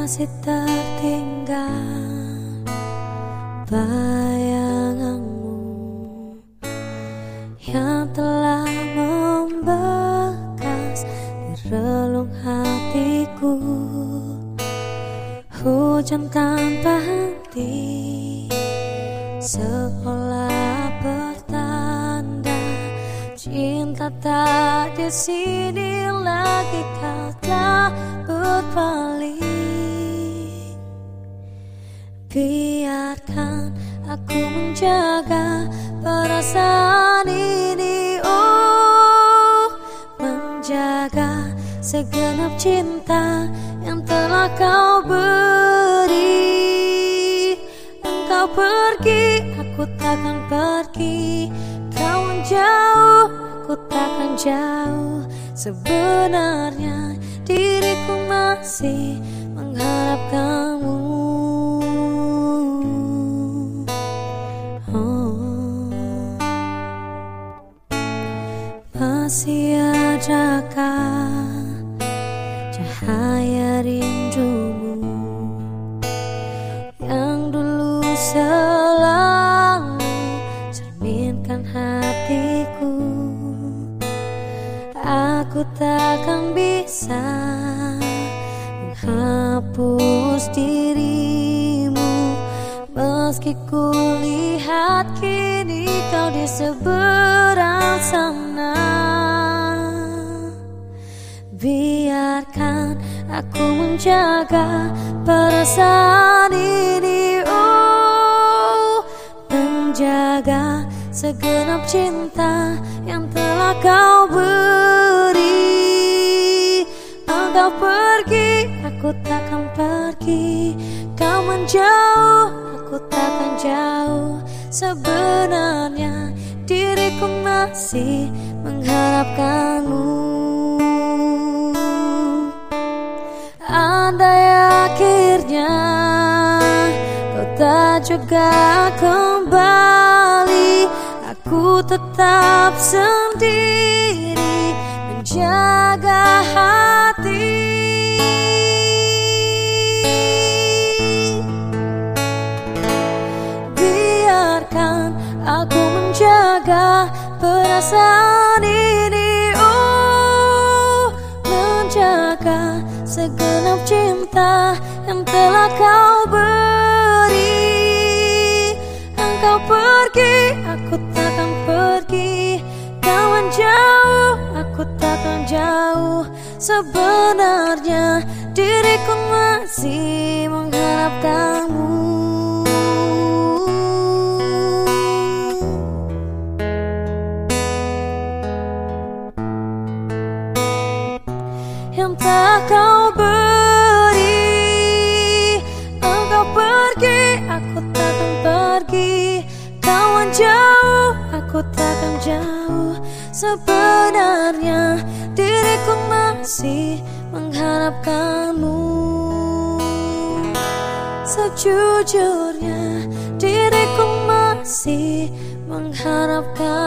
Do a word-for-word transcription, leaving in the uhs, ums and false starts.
masih tertinggal bayanganmu yang telah membekas di relung hatiku. Hujan tanpa henti seolah pertanda cinta tak di sini lagi, kau tak berpaling. Biarkan aku menjaga perasaan ini, oh, menjaga segenap cinta yang telah kau beri. Engkau pergi, aku takkan pergi. Kau menjauh, aku takkan jauh. Sebenarnya diriku masih mengharap kamu. Oh, masih adakah cahaya rindumu yang dulu selalu cerminkan hatiku? Aku takkan bisa menghapus dirimu, meski ku lihat kini kau di seberang sana. Biarkan aku menjaga perasaan ini, oh, menjaga segenap cinta yang telah kau beri. Engkau pergi, aku takkan pergi. Kau menjauh, aku takkan jauh. Sebenarnya diriku masih mengharapkanmu. Andai akhirnya kau tak juga kembali, aku tetap sendiri menjaga hati. Biarkan aku menjaga perasaan ini, oh, menjaga segenap cinta yang telah kau beri. Engkau pergi, aku takkan pergi. Kau menjauh, aku takkan jauh. Sebenarnya diriku masih mengharapkanmu. Yang tak kau beri. Engkau pergi, aku takkan pergi. Kau menjauh, aku takkan jauh. Sebenarnya diriku masih mengharapkanmu. Sejujurnya diriku masih mengharapkanmu.